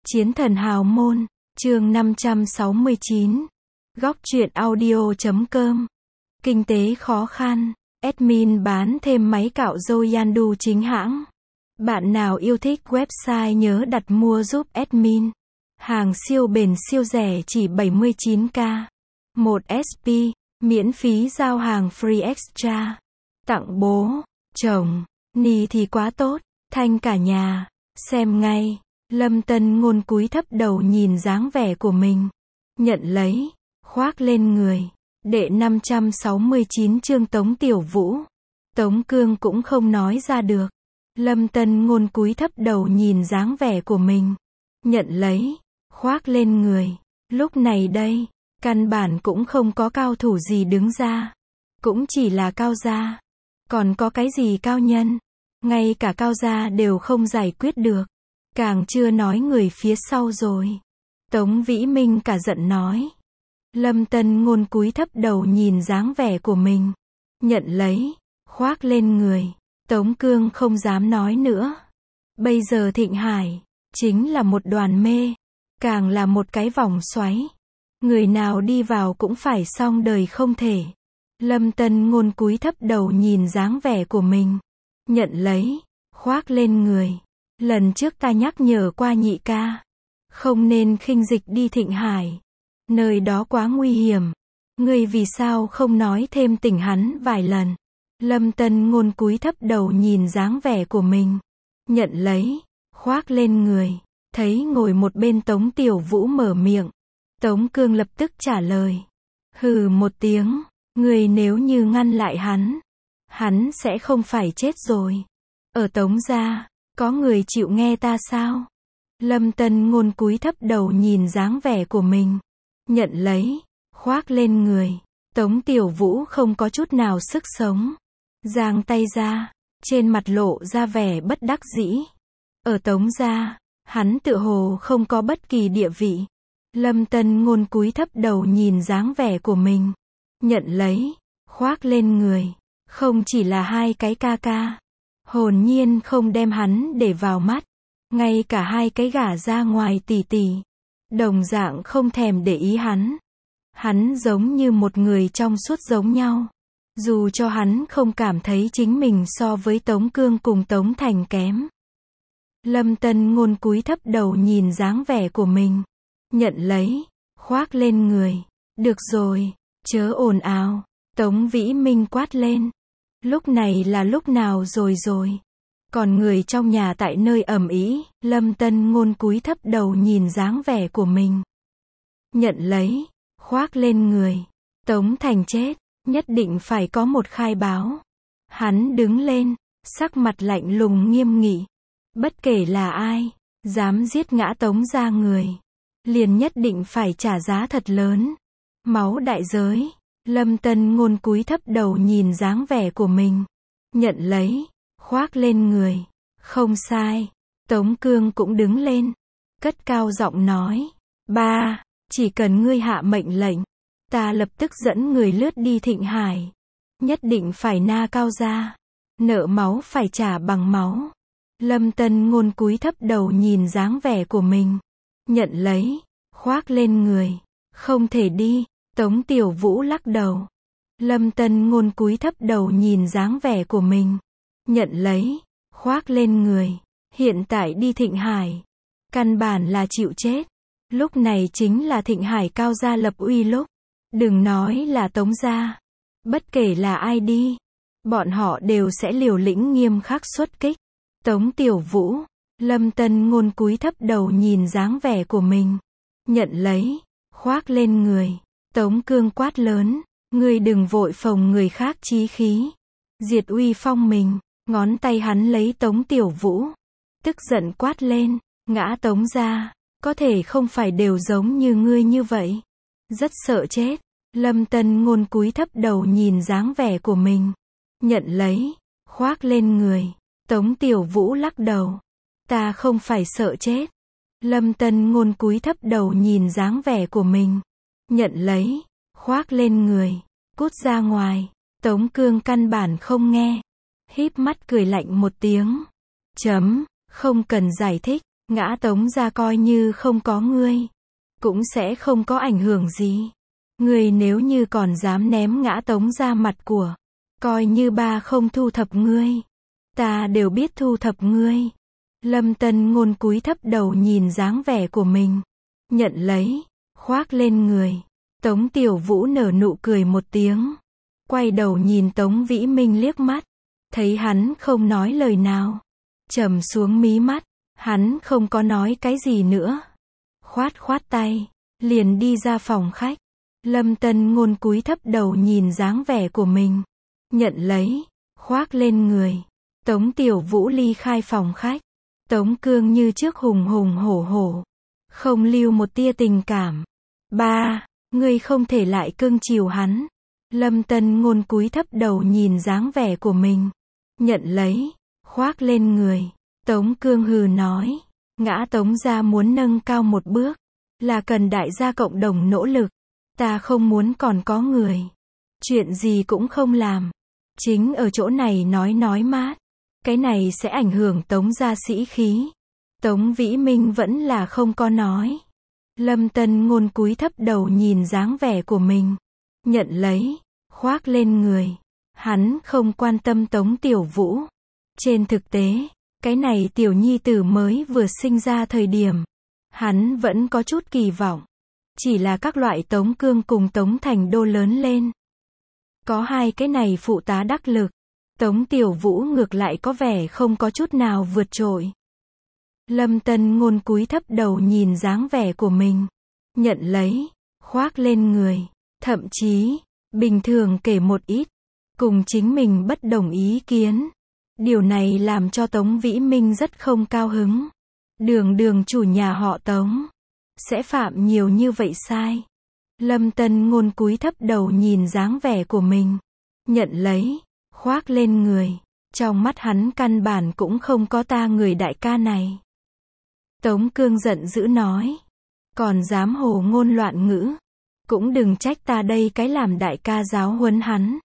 Chiến thần hào môn, chương 569. Góc truyện audio.com. Kinh tế khó khăn, admin bán thêm máy cạo râu Yandu chính hãng. Bạn nào yêu thích website nhớ đặt mua giúp admin. Hàng siêu bền siêu rẻ chỉ 79k. 1 SP, miễn phí giao hàng free extra. Tặng bố, chồng, ni thì quá tốt, thanh cả nhà, xem ngay. Lâm Tân Ngôn cúi thấp đầu nhìn dáng vẻ của mình. Nhận lấy, khoác lên người. Đệ 569 chương Tống Tiểu Vũ. Tống Cương cũng không nói ra được. Lâm Tân Ngôn cúi thấp đầu nhìn dáng vẻ của mình. Nhận lấy, khoác lên người. Lúc này đây, căn bản cũng không có cao thủ gì đứng ra. Cũng chỉ là cao gia. Còn có cái gì cao nhân? Ngay cả cao gia đều không giải quyết được. Càng chưa nói người phía sau rồi. Tống Vĩ Minh cả giận nói. Lâm Tân Ngôn cúi thấp đầu nhìn dáng vẻ của mình. Nhận lấy, khoác lên người. Tống Cương không dám nói nữa. Bây giờ Thịnh Hải, chính là một đoàn mê. Càng là một cái vòng xoáy. Người nào đi vào cũng phải xong đời không thể. Lâm Tân Ngôn cúi thấp đầu nhìn dáng vẻ của mình. Nhận lấy, khoác lên người. Lần trước ta nhắc nhở qua nhị ca. Không nên khinh dịch đi Thịnh Hải. Nơi đó quá nguy hiểm. Ngươi vì sao không nói thêm tỉnh hắn vài lần. Lâm Tân Ngôn cúi thấp đầu nhìn dáng vẻ của mình. Nhận lấy, khoác lên người. Thấy ngồi một bên Tống Tiểu Vũ mở miệng. Tống Cương lập tức trả lời. Hừ một tiếng. Ngươi nếu như ngăn lại hắn sẽ không phải chết rồi. Ở Tống gia, có người chịu nghe ta sao? Lâm Tân Ngôn cúi thấp đầu nhìn dáng vẻ của mình. Nhận lấy, khoác lên người. Tống Tiểu Vũ không có chút nào sức sống. Giang tay ra, trên mặt lộ ra vẻ bất đắc dĩ. Ở Tống gia, hắn tựa hồ không có bất kỳ địa vị. Lâm Tân Ngôn cúi thấp đầu nhìn dáng vẻ của mình. Nhận lấy, khoác lên người. Không chỉ là hai cái ca ca. Hồn nhiên không đem hắn để vào mắt. Ngay cả hai cái gả ra ngoài tỷ tỷ. Đồng dạng không thèm để ý hắn. Hắn giống như một người trong suốt giống nhau. Dù cho hắn không cảm thấy chính mình so với Tống Cương cùng Tống Thành kém. Lâm Tân Ngôn cúi thấp đầu nhìn dáng vẻ của mình. Nhận lấy, khoác lên người. Được rồi, chớ ồn ào. Tống Vĩ Minh quát lên. Lúc này là lúc nào rồi? Còn người trong nhà tại nơi ầm ĩ, Lâm Tân Ngôn cúi thấp đầu nhìn dáng vẻ của mình. Nhận lấy, khoác lên người. Tống Thành chết, nhất định phải có một khai báo. Hắn đứng lên, sắc mặt lạnh lùng nghiêm nghị. Bất kể là ai, dám giết ngã Tống gia người, liền nhất định phải trả giá thật lớn. Máu đại giới. Lâm Tân Ngôn cúi thấp đầu nhìn dáng vẻ của mình. Nhận lấy, khoác lên người. Không sai. Tống Cương cũng đứng lên. Cất cao giọng nói. Ba, chỉ cần ngươi hạ mệnh lệnh, ta lập tức dẫn người lướt đi Thịnh Hải. Nhất định phải na cao gia. Nợ máu phải trả bằng máu. Lâm Tân Ngôn cúi thấp đầu nhìn dáng vẻ của mình. Nhận lấy, khoác lên người. Không thể đi. Tống Tiểu Vũ lắc đầu. Lâm Tân Ngôn cúi thấp đầu nhìn dáng vẻ của mình. Nhận lấy, khoác lên người. Hiện tại đi Thịnh Hải, căn bản là chịu chết. Lúc này chính là Thịnh Hải cao gia lập uy lúc. Đừng nói là Tống gia. Bất kể là ai đi, bọn họ đều sẽ liều lĩnh nghiêm khắc xuất kích. Tống Tiểu Vũ. Lâm Tân Ngôn cúi thấp đầu nhìn dáng vẻ của mình. Nhận lấy, khoác lên người. Tống Cương quát lớn. Ngươi đừng vội phồng người khác chí khí. Diệt uy phong mình. Ngón tay hắn lấy Tống Tiểu Vũ. Tức giận quát lên. Ngã Tống gia, có thể không phải đều giống như ngươi như vậy. Rất sợ chết. Lâm Tân Ngôn cúi thấp đầu nhìn dáng vẻ của mình. Nhận lấy, khoác lên người. Tống Tiểu Vũ lắc đầu. Ta không phải sợ chết. Lâm Tân Ngôn cúi thấp đầu nhìn dáng vẻ của mình. Nhận lấy, khoác lên người. Cút ra ngoài. Tống Cương căn bản không nghe. Híp mắt cười lạnh một tiếng. Không cần giải thích. Ngã Tống gia coi như không có ngươi, cũng sẽ không có ảnh hưởng gì. Ngươi nếu như còn dám ném Ngã Tống gia mặt của, coi như ba không thu thập ngươi, ta đều biết thu thập ngươi. Lâm Tân Ngôn cúi thấp đầu nhìn dáng vẻ của mình, nhận lấy, khoác lên người. Tống Tiểu Vũ nở nụ cười một tiếng, quay đầu nhìn Tống Vĩ Minh liếc mắt, thấy hắn không nói lời nào, trầm xuống mí mắt, hắn không có nói cái gì nữa. Khoát khoát tay, liền đi ra phòng khách. Lâm Tân Ngôn cúi thấp đầu nhìn dáng vẻ của mình, nhận lấy, khoác lên người. Tống Tiểu Vũ ly khai phòng khách. Tống Cương như trước hùng hùng hổ hổ, không lưu một tia tình cảm. Ba, ngươi không thể lại cưng chiều hắn. Lâm Tân Ngôn cúi thấp đầu nhìn dáng vẻ của mình, nhận lấy, khoác lên người. Tống Cương hừ nói, Ngã Tống gia muốn nâng cao một bước, là cần đại gia cộng đồng nỗ lực. Ta không muốn còn có người, chuyện gì cũng không làm, chính ở chỗ này nói mát. Cái này sẽ ảnh hưởng Tống gia sĩ khí. Tống Vĩ Minh vẫn là không có nói. Lâm Tân Ngôn cúi thấp đầu nhìn dáng vẻ của mình, nhận lấy, khoác lên người. Hắn không quan tâm Tống Tiểu Vũ. Trên thực tế, cái này tiểu nhi tử mới vừa sinh ra thời điểm, hắn vẫn có chút kỳ vọng. Chỉ là các loại Tống Cương cùng Tống Thành Đô lớn lên, có hai cái này phụ tá đắc lực, Tống Tiểu Vũ ngược lại có vẻ không có chút nào vượt trội. Lâm Tân Ngôn cúi thấp đầu nhìn dáng vẻ của mình, nhận lấy, khoác lên người. Thậm chí, bình thường kể một ít, cùng chính mình bất đồng ý kiến. Điều này làm cho Tống Vĩ Minh rất không cao hứng. Đường chủ nhà họ Tống sẽ phạm nhiều như vậy sai. Lâm Tân Ngôn cúi thấp đầu nhìn dáng vẻ của mình, nhận lấy, khoác lên người. Trong mắt hắn căn bản cũng không có ta người đại ca này. Tống Cương giận dữ nói, còn dám hồ ngôn loạn ngữ, cũng đừng trách ta đây cái làm đại ca giáo huấn hắn.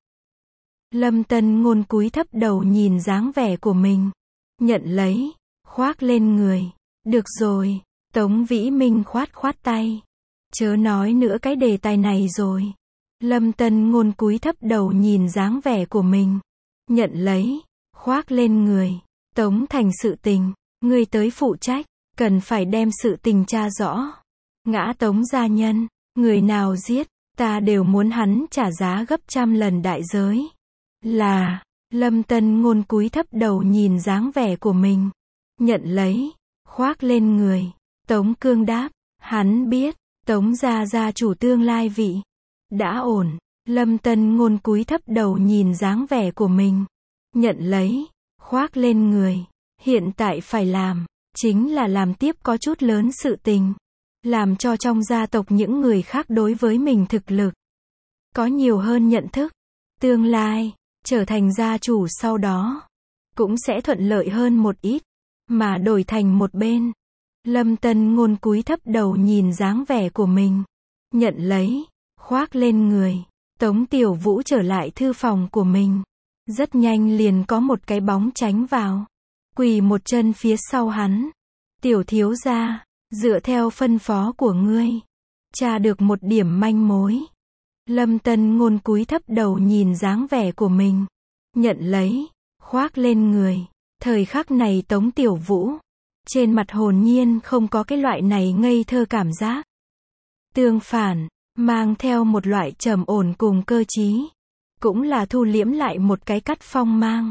Lâm Tân Ngôn cúi thấp đầu nhìn dáng vẻ của mình, nhận lấy, khoác lên người. Được rồi, Tống Vĩ Minh khoát tay, chớ nói nữa cái đề tài này rồi. Lâm Tân Ngôn cúi thấp đầu nhìn dáng vẻ của mình, nhận lấy, khoác lên người. Tống Thành sự tình, ngươi tới phụ trách, cần phải đem sự tình tra rõ. Ngã Tống gia nhân, người nào giết, ta đều muốn hắn trả giá gấp trăm lần đại giới. Là, Lâm Tân Ngôn cúi thấp đầu nhìn dáng vẻ của mình, nhận lấy, khoác lên người. Tống Cương đáp, hắn biết, Tống gia gia chủ tương lai vị đã ổn. Lâm Tân Ngôn cúi thấp đầu nhìn dáng vẻ của mình, nhận lấy, khoác lên người. Hiện tại phải làm, chính là làm tiếp có chút lớn sự tình, làm cho trong gia tộc những người khác đối với mình thực lực có nhiều hơn nhận thức. Tương lai, trở thành gia chủ sau đó, cũng sẽ thuận lợi hơn một ít, mà đổi thành một bên. Lâm Tân Ngôn cúi thấp đầu nhìn dáng vẻ của mình, nhận lấy, khoác lên người. Tống Tiểu Vũ trở lại thư phòng của mình, rất nhanh liền có một cái bóng tránh vào, quỳ một chân phía sau hắn. Tiểu thiếu gia, dựa theo phân phó của ngươi, tra được một điểm manh mối. Lâm Tân Ngôn cúi thấp đầu nhìn dáng vẻ của mình, nhận lấy, khoác lên người. Thời khắc này Tống Tiểu Vũ, trên mặt hồn nhiên không có cái loại này ngây thơ cảm giác. Tương phản, mang theo một loại trầm ổn cùng cơ trí. Cũng là thu liễm lại một cái cắt phong mang.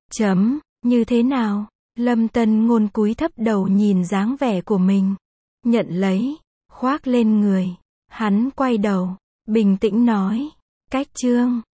Như thế nào? Lâm Tân Ngôn cúi thấp đầu nhìn dáng vẻ của mình, nhận lấy, khoác lên người. Hắn quay đầu, bình tĩnh nói, cách chương